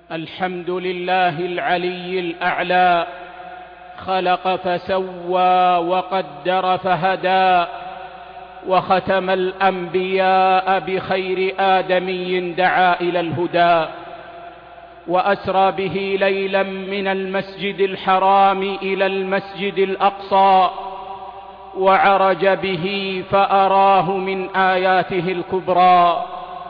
الحمد لله العلي الأعلى، خلق فسوى وقدر فهدى، وختم الأنبياء بخير آدمي دعا إلى الهدى، وأسرى به ليلا من المسجد الحرام إلى المسجد الأقصى، وعرج به فأراه من آياته الكبرى.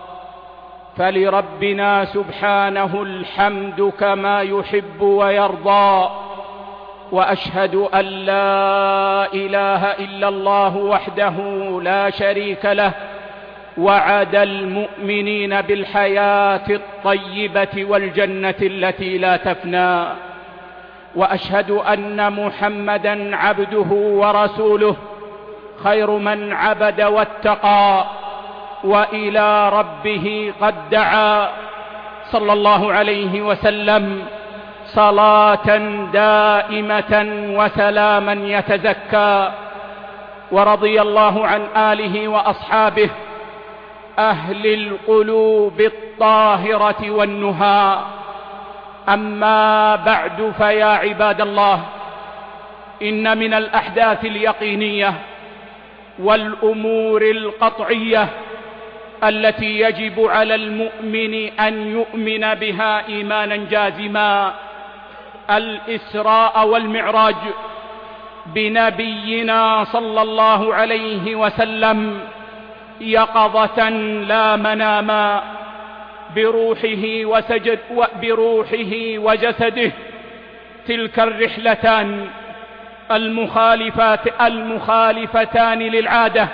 فلربنا سبحانه الحمد كما يحب ويرضى، وأشهد أن لا إله إلا الله وحده لا شريك له، وعد المؤمنين بالحياة الطيبة والجنة التي لا تفنى. وأشهد أن محمدًا عبده ورسوله، خير من عبد واتقى وإلى ربه قد دعا، صلى الله عليه وسلم صلاة دائمة وسلاما يتزكى. ورضي الله عن آله وأصحابه أهل القلوب الطاهرة والنهى. أما بعد، فيا عباد الله، إن من الأحداث اليقينية والأمور القطعية التي يجب على المؤمن أن يؤمن بها إيمانا جازما الإسراء والمعراج بنبينا صلى الله عليه وسلم يقظة لا مناما، بروحه وجسده. تلك الرحلتان المخالفتان للعادة،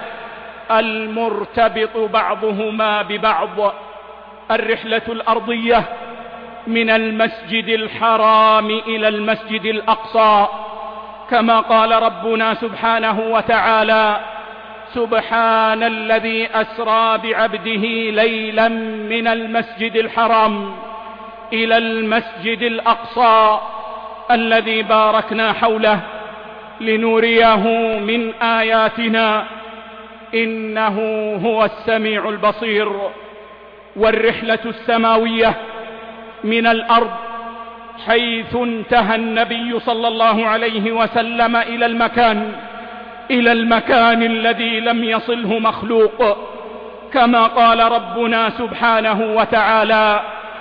المرتبط بعضهما ببعض. الرحلة الأرضية من المسجد الحرام إلى المسجد الأقصى، كما قال ربنا سبحانه وتعالى: سبحان الذي أسرى بعبده ليلا من المسجد الحرام إلى المسجد الأقصى الذي باركنا حوله لنريه من آياتنا، إنه هو السميع البصير. والرحلة السماوية من الأرض، حيث انتهى النبي صلى الله عليه وسلم إلى المكان الذي لم يصله مخلوق، كما قال ربنا سبحانه وتعالى: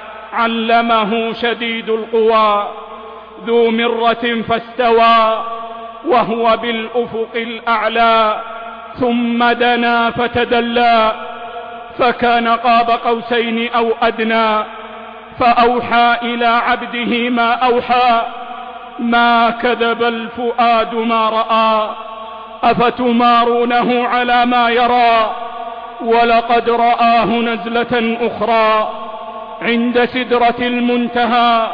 علمه شديد القوى ذو مرة فاستوى وهو بالأفق الأعلى ثم دنا فتدلى فكان قاب قوسين أو أدنى فأوحى إلى عبده ما أوحى ما كذب الفؤاد ما رأى أفتمارونه على ما يرى ولقد رآه نزلة أخرى عند سدرة المنتهى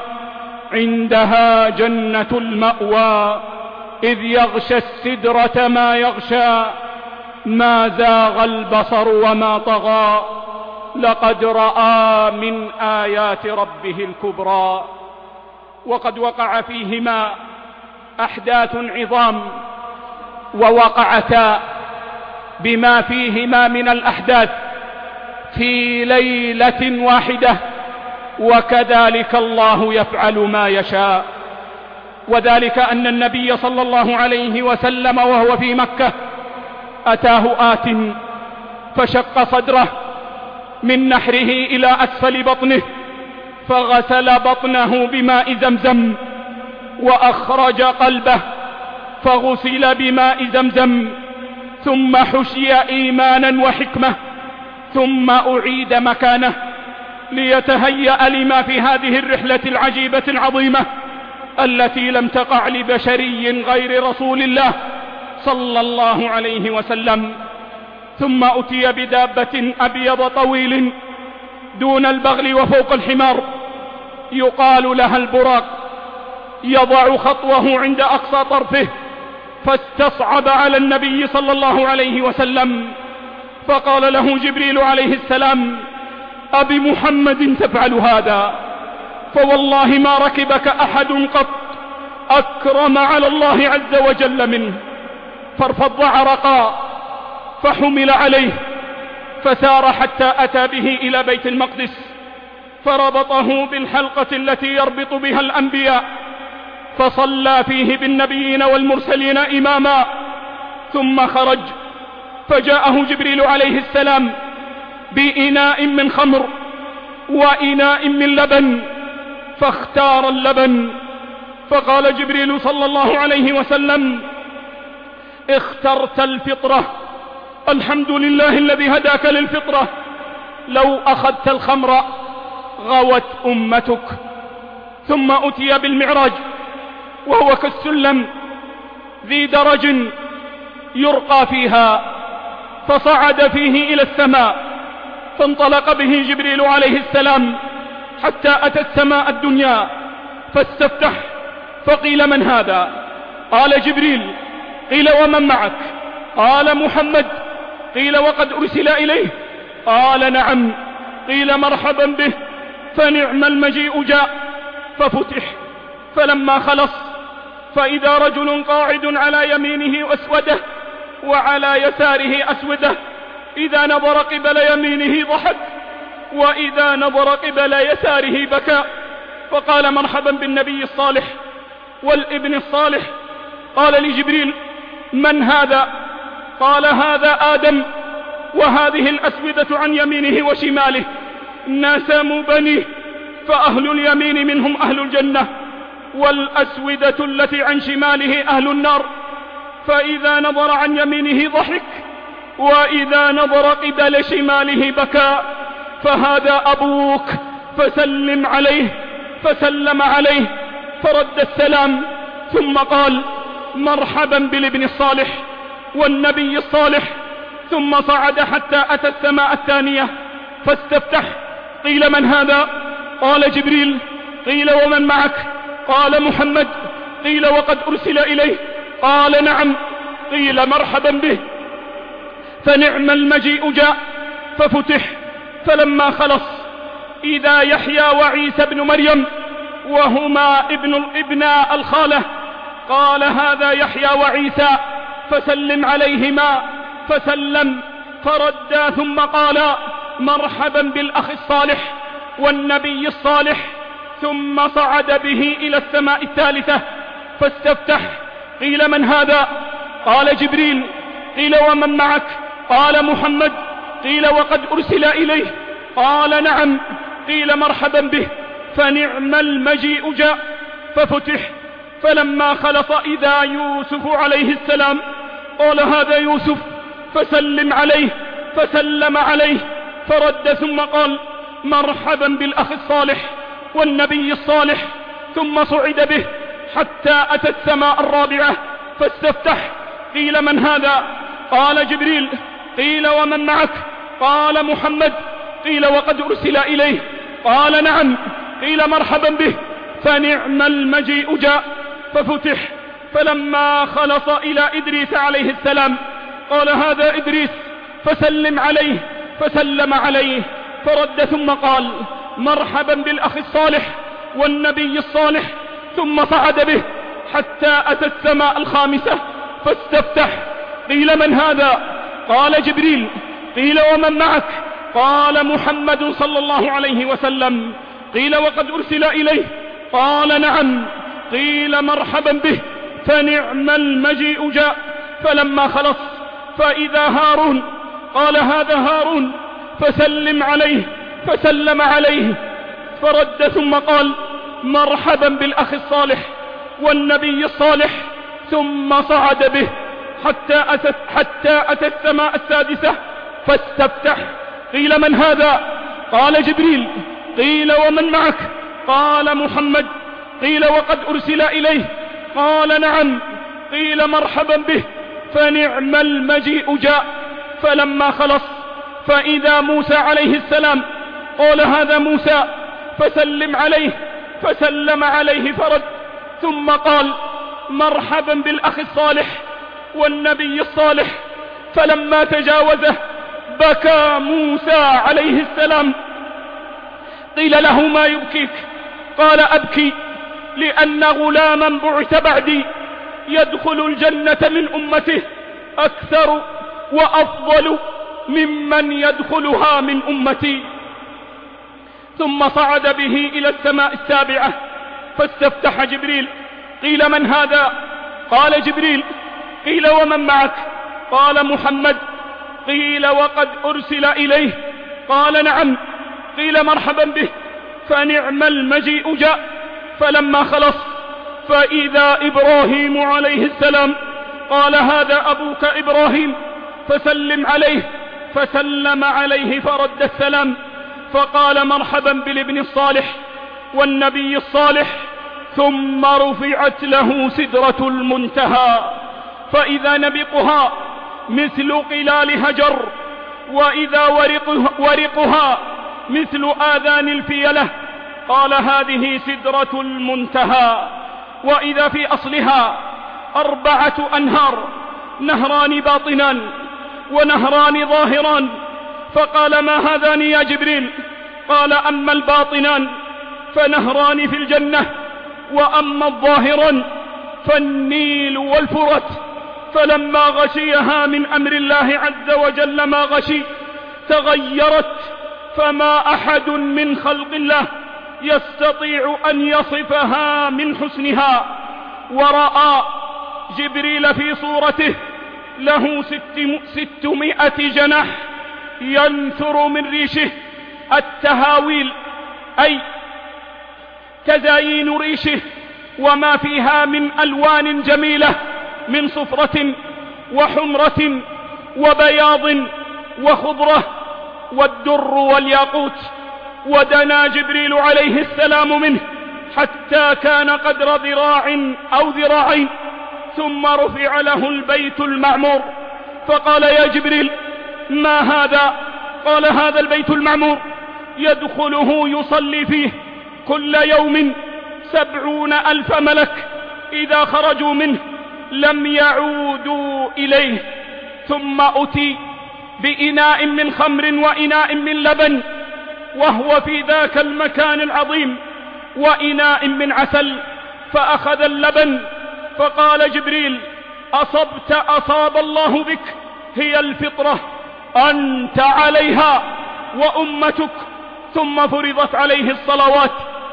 عندها جنة المأوى إذ يغشى السدرة ما يغشى ما زاغ البصر وما طغى لقد رأى من آيات ربه الكبرى. وقد وقع فيهما أحداث عظام، ووقعتا بما فيهما من الأحداث في ليلة واحدة، وكذلك الله يفعل ما يشاء. وذلك أن النبي صلى الله عليه وسلم وهو في مكة أتاه آت فشق صدره من نحره إلى أسفل بطنه، فغسل بطنه بماء زمزم، وأخرج قلبه فغسل بماء زمزم، ثم حشي إيمانا وحكمة، ثم أعيد مكانه ليتهيأ لما في هذه الرحلة العجيبة العظيمة التي لم تقع لبشري غير رسول الله صلى الله عليه وسلم. ثم أتي بدابة أبيض طويل دون البغل وفوق الحمار يقال لها البراق، يضع خطوه عند أقصى طرفه، فاستصعب على النبي صلى الله عليه وسلم، فقال له جبريل عليه السلام: أبمحمد تفعل هذا؟ فوالله ما ركبك أحد قط أكرم على الله عز وجل منه. فارفض عرقا فحمل عليه فسار حتى أتى به إلى بيت المقدس، فربطه بالحلقة التي يربط بها الأنبياء، فصلى فيه بالنبيين والمرسلين إماما، ثم خرج، فجاءه جبريل عليه السلام بإناء من خمر وإناء من لبن، فاختار اللبن، فقال جبريل صلى الله عليه وسلم: اخترت الفطرة، الحمد لله الذي هداك للفطرة، لو أخذت الخمر غوت أمتك. ثم أتي بالمعراج، وهو كالسلم ذي درج يرقى فيها، فصعد فيه إلى السماء، فانطلق به جبريل عليه السلام حتى أتى السماء الدنيا، فاستفتح، فقيل: من هذا؟ قال: جبريل. قيل: ومن معك؟ قال: محمد. قيل: وقد أرسل إليه؟ قال: نعم. قيل: مرحبا به، فنعم المجيء جاء. ففتح، فلما خلص فإذا رجل قاعد على يمينه أسوده وعلى يساره أسوده، إذا نظر قبل يمينه ضحك، وإذا نظر قبل يساره بكى. فقال: مرحبا بالنبي الصالح والابن الصالح. قال لجبريل: من هذا؟ قال: هذا آدم، وهذه الأسودة عن يمينه وشماله نسم بنيه، فأهل اليمين منهم أهل الجنة، والأسودة التي عن شماله أهل النار. فإذا نظر عن يمينه ضحك، وإذا نظر قبل شماله بكى. فهذا أبوك، فسلم عليه. فسلم عليه، فرد السلام، ثم قال: مرحبا بالابن الصالح والنبي الصالح. ثم صعد حتى أتى السماء الثانية، فاستفتح. قيل: من هذا؟ قال: جبريل. قيل: ومن معك؟ قال: محمد. قيل: وقد أرسل إليه؟ قال: نعم. قيل: مرحبا به، فنعم المجيء جاء. ففتح، فلما خلص إذا يحيى وعيسى بن مريم، وهما ابنا الخالة. قال: هذا يحيى وعيسى، فسلم عليهما. فسلم، فردا، ثم قال: مرحبا بالأخ الصالح والنبي الصالح. ثم صعد به إلى السماء الثالثة، فاستفتح. قيل: من هذا؟ قال: جبريل. قيل: ومن معك؟ قال: محمد. قيل: وقد أرسل إليه؟ قال: نعم. قيل: مرحبا به، فنعم المجيء جاء. ففتح، فلما خلص إذا يوسف عليه السلام. قال: هذا يوسف، فسلم عليه. فسلم عليه، فرد، ثم قال: مرحبا بالأخ الصالح والنبي الصالح. ثم صعد به حتى أتى السماء الرابعة، فاستفتح. قيل: من هذا؟ قال: جبريل. قيل: ومن معك؟ قال: محمد. قيل: وقد أرسل إليه؟ قال: نعم. قيل: مرحبا به، فنعم المجيء جاء. ففتح، فلما خلص إلى إدريس عليه السلام. قال: هذا إدريس، فسلم عليه. فسلم عليه، فرد، ثم قال: مرحبا بالأخ الصالح والنبي الصالح. ثم صعد به حتى أتى السماء الخامسة، فاستفتح. قيل: من هذا؟ قال: جبريل. قيل: ومن معك؟ قال: محمد صلى الله عليه وسلم. قيل: وقد أرسل إليه؟ قال: نعم. قيل: مرحبا به، فنعم المجيء جاء. فلما خلص فإذا هارون. قال: هذا هارون، فسلم عليه. فسلم عليه، فرد، ثم قال: مرحبا بالأخ الصالح والنبي الصالح. ثم صعد به حتى أتى السماء السادسة، فاستفتح. قيل: من هذا؟ قال: جبريل. قيل: ومن معك؟ قال: محمد. قيل: وقد أرسل إليه؟ قال: نعم. قيل: مرحبا به، فنعم المجيء جاء. فلما خلص فإذا موسى عليه السلام. قال: هذا موسى، فسلم عليه. فسلم عليه، فرد، ثم قال: مرحبا بالأخ الصالح والنبي الصالح. فلما تجاوزه بكى موسى عليه السلام. قيل له: ما يبكيك؟ قال: أبكي لأن غلاما بعث بعدي يدخل الجنة من أمته أكثر وأفضل ممن يدخلها من أمتي. ثم صعد به إلى السماء السابعة فاستفتح جبريل. قيل: من هذا؟ قال: جبريل. قيل: ومن معك؟ قال: محمد. قيل: وقد أرسل إليه؟ قال: نعم. قيل: مرحبا به، فنعم المجيء جاء. فلما خلص فإذا إبراهيم عليه السلام. قال: هذا أبوك إبراهيم فسلم عليه. فسلم عليه فرد السلام، فقال: مرحبا بالابن الصالح والنبي الصالح. ثم رفعت له سدرة المنتهى، فإذا نبقها مثل قلال هجر، وإذا ورقها مثل آذان الفيلة. قال: هذه سدرة المنتهى. وإذا في أصلها 4 أنهار، نهران باطنان ونهران ظاهران. فقال: ما هذان يا جبريل؟ قال: أما الباطنان فنهران في الجنة، وأما الظاهران فالنيل والفرات. فلما غشيها من أمر الله عز وجل ما غشي تغيرت، فما أحد من خلق الله يستطيع أن يصفها من حسنها. ورأى جبريل في صورته له 600 جناح ينثر من ريشه التهاويل، أي تزايين ريشه، وما فيها من ألوان جميلة من صفرة وحمرة وبياض وخضرة والدر والياقوت. ودنا جبريل عليه السلام منه حتى كان قدر ذراع أو ذراعين، ثم رفع له البيت المعمور. فقال: يا جبريل ما هذا؟ قال: هذا البيت المعمور يدخله يصلي فيه كل يوم 70,000 ملك، إذا خرجوا منه لم يعودوا إليه. ثم أتي بإناء من خمر وإناء من لبن، وهو في ذاك المكان العظيم، وإناء من عسل. فأخذ اللبن فقال جبريل: أصبت، أصاب الله بك، هي الفطرة، أنت عليها وأمتك. ثم فرضت عليه الصلوات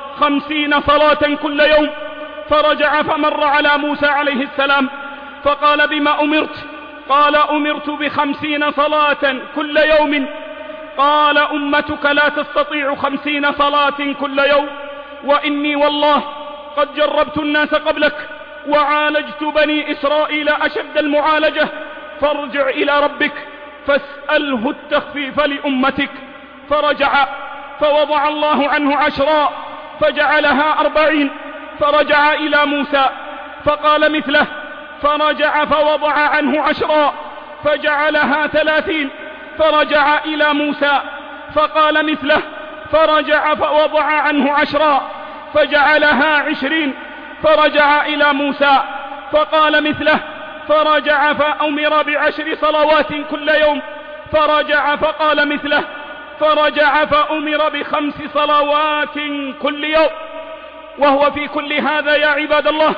50 صلاة كل يوم. فرجع فمر على موسى عليه السلام فقال: بما أمرت؟ قال: أمرت ب50 صلاة كل يوم. قال: أمتك لا تستطيع 50 صلاة كل يوم، وإني والله قد جربت الناس قبلك وعالجت بني إسرائيل أشد المعالجة، فارجع إلى ربك فاسأله التخفيف لأمتك. فرجع فوضع الله عنه 10 فجعلها 40. فرجع إلى موسى فقال مثله، فرجع فوضع عنه 10 فجعلها 30. فرجع إلى موسى فقال مثله، فرجع فوضع عنه 10 فجعلها 20. فرجع إلى موسى فقال مثله، فرجع فأمر ب10 صلوات كل يوم. فرجع فقال مثله، فرجع فأمر ب5 صلوات كل يوم. وهو في كل هذا يا عباد الله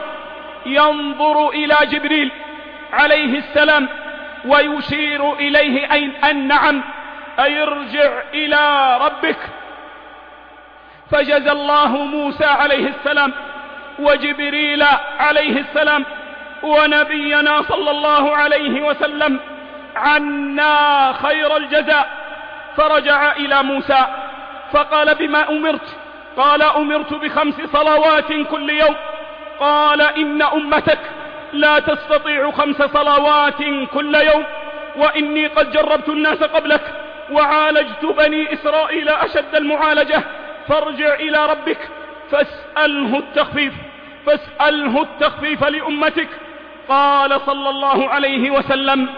ينظر إلى جبريل عليه السلام ويشير إليه أن نعم، أي ارجع إلى ربك. فجزى الله موسى عليه السلام وجبريل عليه السلام ونبينا صلى الله عليه وسلم عنا خير الجزاء. فرجع إلى موسى فقال: بما أمرت؟ قال: أمرت ب5 صلوات كل يوم. قال: إن أمتك لا تستطيع 5 صلوات كل يوم، وإني قد جربت الناس قبلك وعالجت بني إسرائيل أشد المعالجة، فارجع إلى ربك فاسأله التخفيف لأمتك. قال صلى الله عليه وسلم: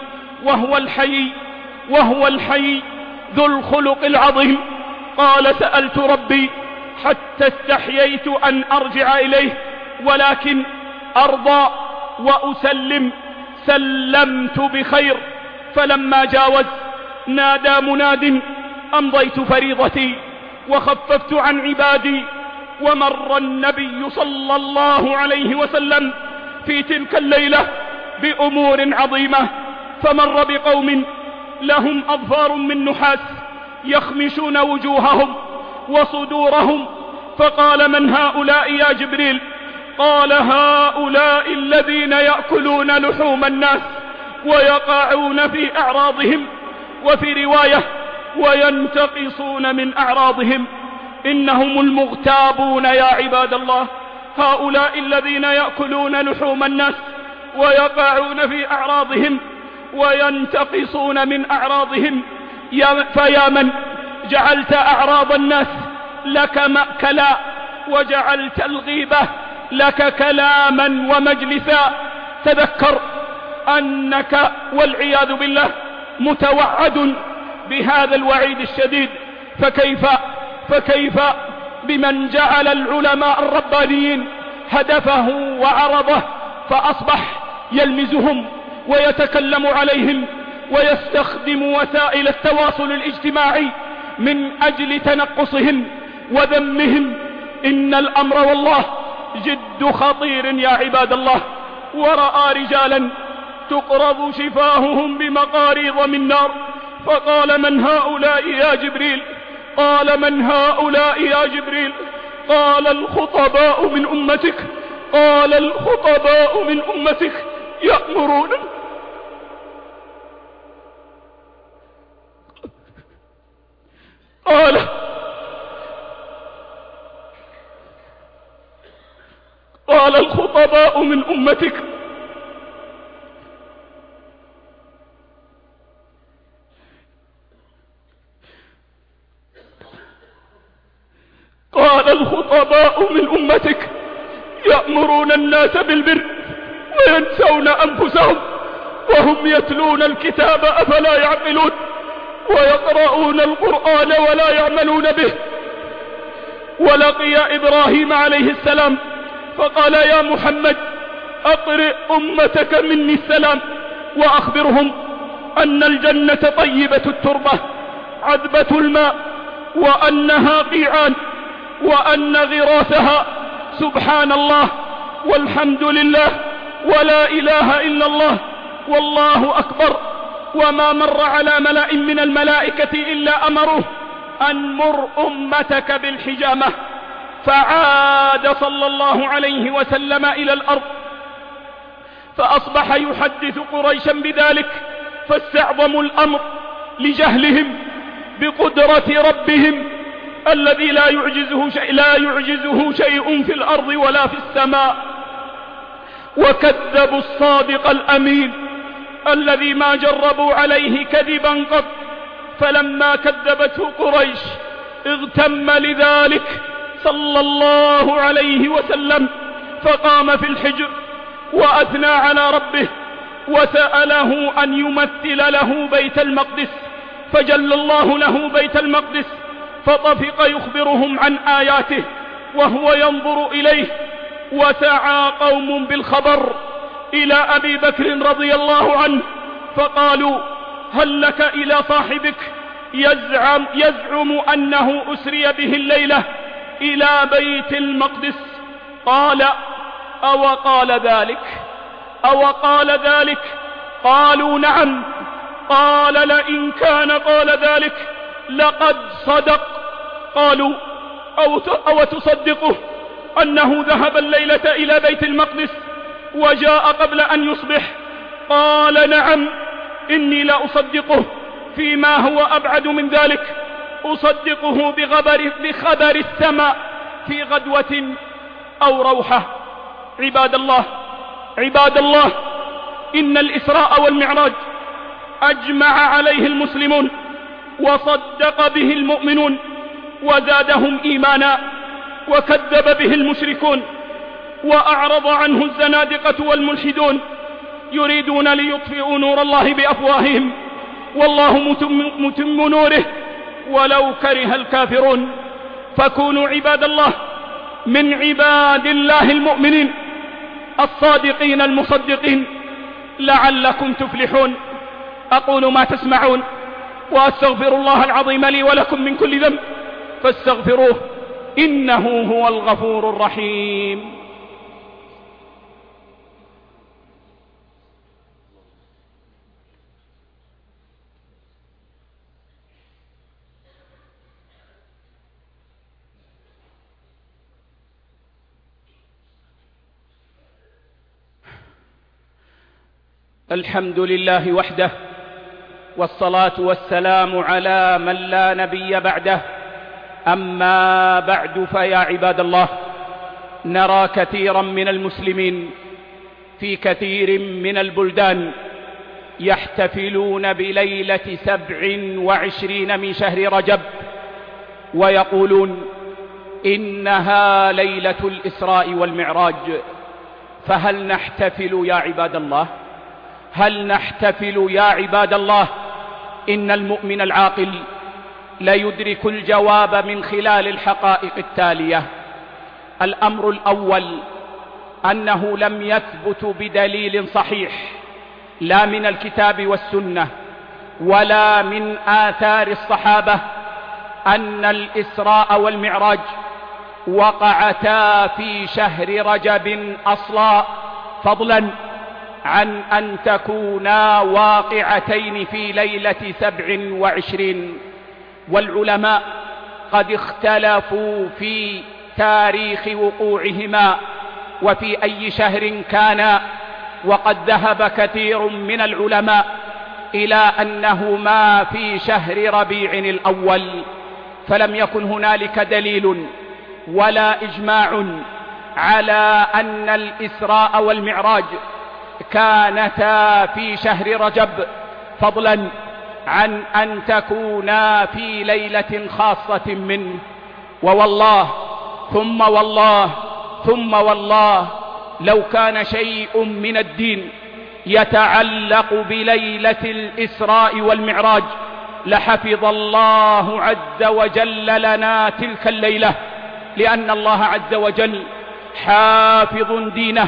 وهو الحي ذو الخلق العظيم. قال: سألت ربي حتى استحييت أن أرجع إليه، ولكن أرضى وأسلم، سلمت بخير. فلما جاوز نادى مناد: أمضيت فريضتي وخففت عن عبادي. ومر النبي صلى الله عليه وسلم في تلك الليلة بأمور عظيمة، فمر بقوم لهم أظفار من نحاس يخمشون وجوههم وصدورهم، فقال: من هؤلاء يا جبريل؟ قال: هؤلاء الذين يأكلون لحوم الناس ويقعون في أعراضهم، وفي رواية: وينتقصون من أعراضهم. إنهم المغتابون يا عباد الله. هؤلاء الذين يأكلون لحوم الناس ويقعون في أعراضهم وينتقصون من أعراضهم. فيا من جعلت أعراض الناس لك مأكلا، وجعلت الغيبة لك كلاما ومجلسا، تذكر أنك والعياذ بالله متوعد بهذا الوعيد الشديد. فكيف بمن جعل العلماء الربانيين هدفه وعرضه، فأصبح يلمزهم ويتكلم عليهم ويستخدم وسائل التواصل الاجتماعي من أجل تنقصهم وذمهم. إن الأمر والله جد خطير يا عباد الله. ورأى رجالا تقرض شفاههم بمقاريض من نار، فقال: من هؤلاء يا جبريل؟ قال: من هؤلاء يا جبريل؟ قال: الخطباء من أمتك. قال: الخطباء من أمتك يأمرون قال: الخطباء من أمتك قال: الخطباء من أمتك يأمرون الناس بالبر وينسون أنفسهم وهم يتلون الكتاب أفلا يعقلون، ويقرؤون القرآن ولا يعملون به. ولقي إبراهيم عليه السلام فقال: يا محمد أقرئ أمتك مني السلام، وأخبرهم أن الجنة طيبة التربة عذبة الماء، وأنها قيعان، وأن غراسها سبحان الله والحمد لله ولا إله إلا الله والله أكبر. وما مر على ملأ من الملائكة إلا أمروه أن مر أمتك بالحجامة. فعاد صلى الله عليه وسلم إلى الأرض، فأصبح يحدث قريشا بذلك، فاستعظموا الأمر لجهلهم بقدرة ربهم الذي لا يعجزه شيء في الأرض ولا في السماء. وكذبوا الصادق الأمين الذي ما جربوا عليه كذبا قط. فلما كذبته قريش اغتم لذلك صلى الله عليه وسلم، فقام في الحجر وأثنى على ربه وسأله أن يمثل له بيت المقدس، فجل الله له بيت المقدس، فطفق يخبرهم عن آياته وهو ينظر إليه. وسعى قوم بالخبر إلى أبي بكر رضي الله عنه فقالوا: هل لك إلى صاحبك يزعم أنه أسري به الليلة إلى بيت المقدس؟ قال: أو قال ذلك؟ قالوا: نعم. قال: لئن كان قال ذلك لقد صدق. قالوا: أو تصدقه أنه ذهب الليلة إلى بيت المقدس وجاء قبل أن يصبح؟ قال: نعم، إني لا أصدقه فيما هو أبعد من ذلك، أصدقه بخبر السماء في غدوة أو روحة. عباد الله، إن الإسراء والمعراج أجمع عليه المسلمون وصدق به المؤمنون وزادهم إيمانا، وكذب به المشركون وأعرض عنه الزنادقة والملحدون، يريدون ليطفئوا نور الله بأفواههم والله متم نوره ولو كره الكافرون. فكونوا عباد الله من عباد الله المؤمنين الصادقين المصدقين لعلكم تفلحون. أقول ما تسمعون وأستغفر الله العظيم لي ولكم من كل ذنب فاستغفروه إنه هو الغفور الرحيم. الحمد لله وحده، والصلاة والسلام على من لا نبي بعده. أما بعد، فيا عباد الله، نرى كثيرا من المسلمين في كثير من البلدان يحتفلون بليلة 27 من شهر رجب، ويقولون إنها ليلة الإسراء والمعراج. فهل نحتفل يا عباد الله؟ هل نحتفل يا عباد الله؟ إن المؤمن العاقل لا يدرك الجواب من خلال الحقائق التالية. الأمر الأول أنه لم يثبت بدليل صحيح، لا من الكتاب والسنة ولا من آثار الصحابة، أن الإسراء والمعراج وقعتا في شهر رجب أصلا، فضلا عن أن تكونا واقعتين في ليلة 27. والعلماء قد اختلفوا في تاريخ وقوعهما وفي أي شهر كانا، وقد ذهب كثير من العلماء إلى أنهما في شهر ربيع الأول، فلم يكن هنالك دليل ولا إجماع على أن الإسراء والمعراج كانتا في شهر رجب، فضلا عن أن تكونا في ليلة خاصة منه. ووالله ثم والله ثم والله، لو كان شيء من الدين يتعلق بليلة الإسراء والمعراج لحفظ الله عز وجل لنا تلك الليلة، لأن الله عز وجل حافظ دينه،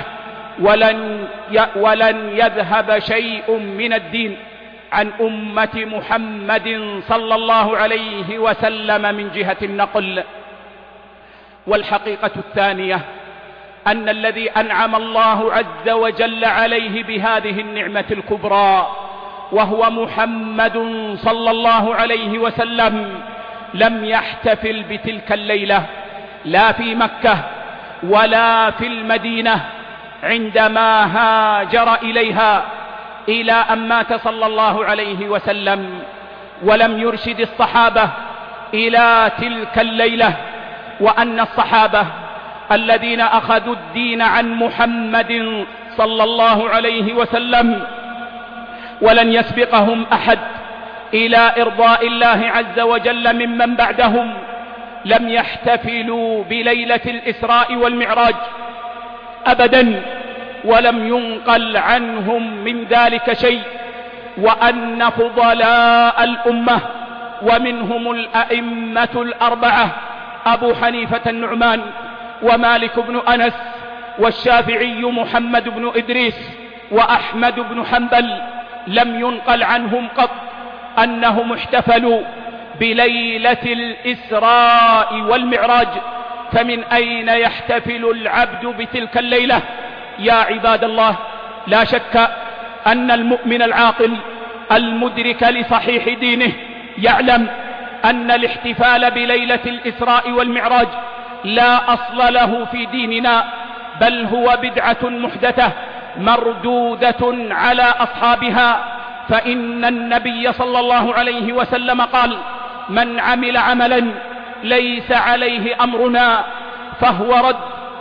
ولن يذهب شيء من الدين عن أمة محمد صلى الله عليه وسلم من جهة النقل. والحقيقة الثانية أن الذي أنعم الله عز وجل عليه بهذه النعمة الكبرى وهو محمد صلى الله عليه وسلم لم يحتفل بتلك الليلة لا في مكة ولا في المدينة عندما هاجر إليها، إلى أن مات صلى الله عليه وسلم، ولم يرشد الصحابة إلى تلك الليلة. وأن الصحابة الذين أخذوا الدين عن محمد صلى الله عليه وسلم ولن يسبقهم أحد إلى إرضاء الله عز وجل ممن بعدهم لم يحتفلوا بليلة الإسراء والمعراج أبدا، ولم ينقل عنهم من ذلك شيء. وأن فضلاء الأمة ومنهم الأئمة الأربعة أبو حنيفة النعمان ومالك بن أنس والشافعي محمد بن إدريس وأحمد بن حنبل لم ينقل عنهم قط أنهم احتفلوا بليلة الإسراء والمعراج. فمن أين يحتفل العبد بتلك الليلة يا عباد الله؟ لا شك أن المؤمن العاقل المدرك لصحيح دينه يعلم أن الاحتفال بليلة الإسراء والمعراج لا أصل له في ديننا، بل هو بدعة محدثة مردودة على أصحابها. فإن النبي صلى الله عليه وسلم قال: من عمل عملا ليس عليه أمرنا فهو رد.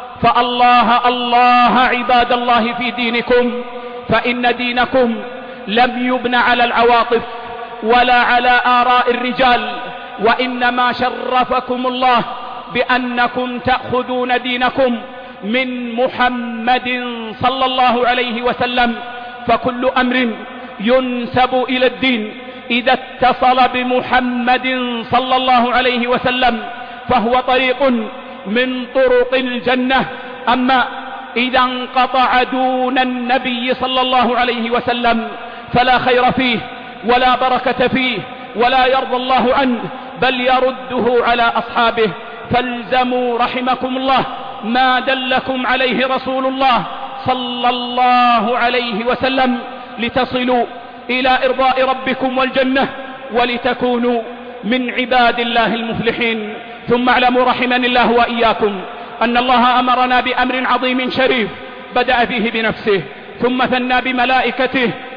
فالله عباد الله في دينكم، فإن دينكم لم يبن على العواطف ولا على آراء الرجال، وإنما شرفكم الله بأنكم تأخذون دينكم من محمد صلى الله عليه وسلم. فكل أمر ينسب إلى الدين إذا اتصل بمحمد صلى الله عليه وسلم فهو طريق من طرق الجنة. أما إذا انقطع دون النبي صلى الله عليه وسلم فلا خير فيه ولا بركة فيه ولا يرضى الله عنه، بل يرده على أصحابه. فالزموا رحمكم الله ما دلكم عليه رسول الله صلى الله عليه وسلم لتصلوا إلى إرضاء ربكم والجنة ولتكونوا من عباد الله المفلحين. ثم اعلموا رحمني الله وإياكم أن الله أمرنا بأمر عظيم شريف بدأ فيه بنفسه ثم ثنى بملائكته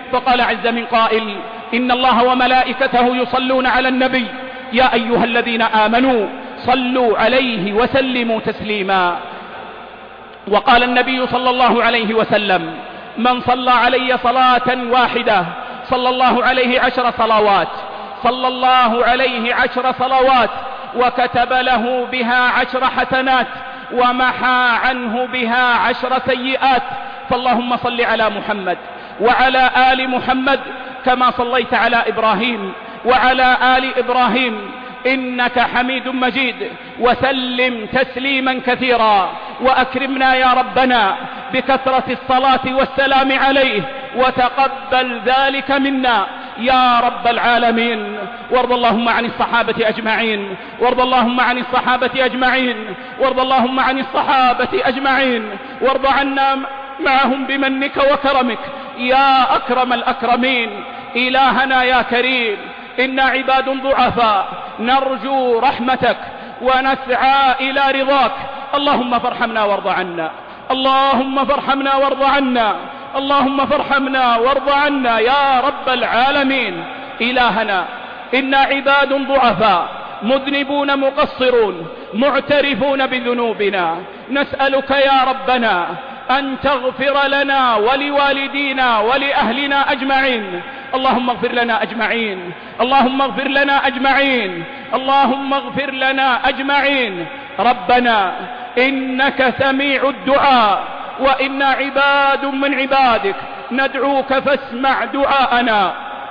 فقال عز من قائل: إن الله وملائكته يصلون على النبي يا أيها الذين آمنوا صلوا عليه وسلموا تسليما. وقال النبي صلى الله عليه وسلم: من صلى علي صلاة واحدة صلى الله عليه 10 صلوات، صلى الله عليه 10 صلوات وكتب له بها 10 حسنات ومحى عنه بها 10 سيئات. فاللهم صل على محمد وعلى آل محمد كما صليت على إبراهيم وعلى آل إبراهيم إنك حميد مجيد، وسلم تسليما كثيرا. وأكرمنا يا ربنا بكثرة الصلاة والسلام عليه، وتقبل ذلك منا يا رب العالمين. وارض اللهم عن الصحابة أجمعين، وارض اللهم عن الصحابة أجمعين، وارض اللهم عن الصحابة أجمعين، وارض عنا معهم بمنك وكرمك يا أكرم الأكرمين. إلهنا يا كريم، إنا عباد ضعفاء نرجو رحمتك ونسعى إلى رضاك. اللهم فارحمنا وارض عنا، اللهم فارحمنا وارض عنا، اللهم فارحمنا وارض عنا يا رب العالمين. إلهنا إنا عباد ضعفاء مذنبون مقصرون معترفون بذنوبنا، نسألك يا ربنا أن تغفر لنا ولوالدينا ولأهلنا أجمعين. اللهم اغفر لنا أجمعين، اللهم اغفر لنا أجمعين، اللهم اغفر لنا أجمعين. ربنا إنك سميع الدعاء، وإنا عباد من عبادك ندعوك فاسمع دعاءنا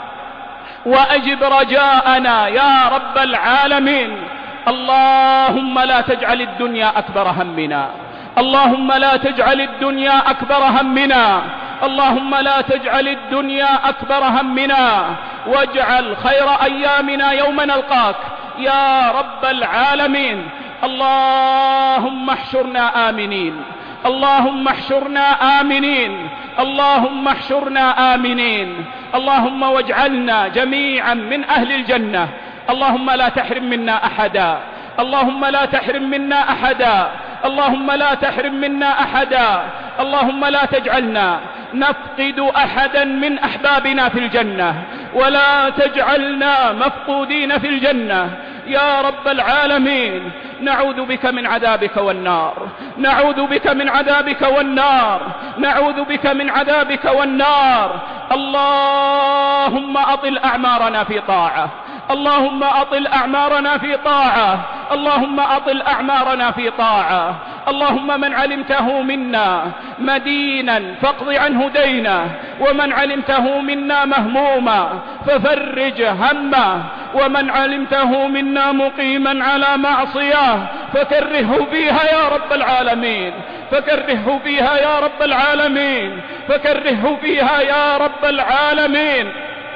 وأجب رجاءنا يا رب العالمين. اللهم لا تجعل الدنيا أكبر همنا، اللهم لا تجعل الدنيا أكبر همنا، اللهم لا تجعل الدنيا أكبر همنا، واجعل خير أيامنا يوم نلقاك يا رب العالمين. اللهم احشرنا آمنين، اللهم احشرنا آمنين، اللهم احشرنا آمنين. اللهم واجعلنا جميعا من أهل الجنة. اللهم لا تحرم منا أحدا، اللهم لا تحرم منا أحدا، اللهم لا تحرم منا أحدا. اللهم لا تجعلنا نفقد أحدا من أحبابنا في الجنة، ولا تجعلنا مفقودين في الجنة يا رب العالمين. نعوذ بك من عذابك والنار، نعوذ بك من عذابك والنار، نعوذ بك من عذابك والنار. اللهم أطل أعمارنا في طاعة، اللهم أطل أعمارنا في طاعة، اللهم أطل أعمارنا في طاعة. اللهم من علمته منا مدينا فاقض عنه دينه، ومن علمته منا مهموما ففرج همه، ومن علمته منا مقيما على معصية فكرهه فيها يا رب العالمين، فكرهه فيها يا رب العالمين، فكرهه فيها يا رب العالمين.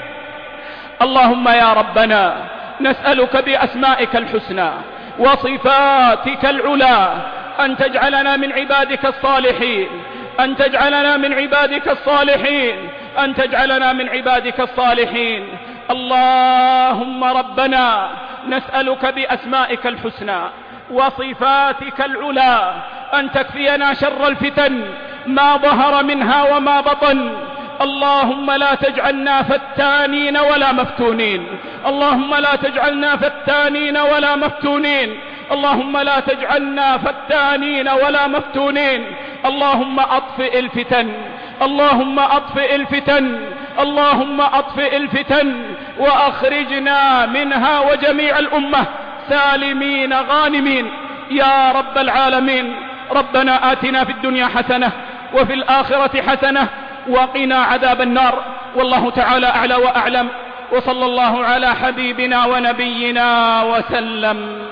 اللهم يا ربنا نسألك بأسمائك الحسنى وصفاتك العلى أن تجعلنا من عبادك الصالحين، أن تجعلنا من عبادك الصالحين، أن تجعلنا من عبادك الصالحين. اللهم ربنا نسألك بأسمائك الحسنى وصفاتك العلى أن تكفينا شر الفتن ما ظهر منها وما بطن. اللهم لا تجعلنا فتانين ولا مفتونين، اللهم لا تجعلنا فتانين ولا مفتونين، اللهم لا تجعلنا فتانين ولا مفتونين. اللهم أطفئ الفتن، اللهم أطفئ الفتن، اللهم أطفئ الفتن، وأخرجنا منها وجميع الأمة سالمين غانمين يا رب العالمين. ربنا آتنا في الدنيا حسنة وفي الآخرة حسنة وقنا عذاب النار. والله تعالى أعلى وأعلم، وصلى الله على حبيبنا ونبينا وسلم.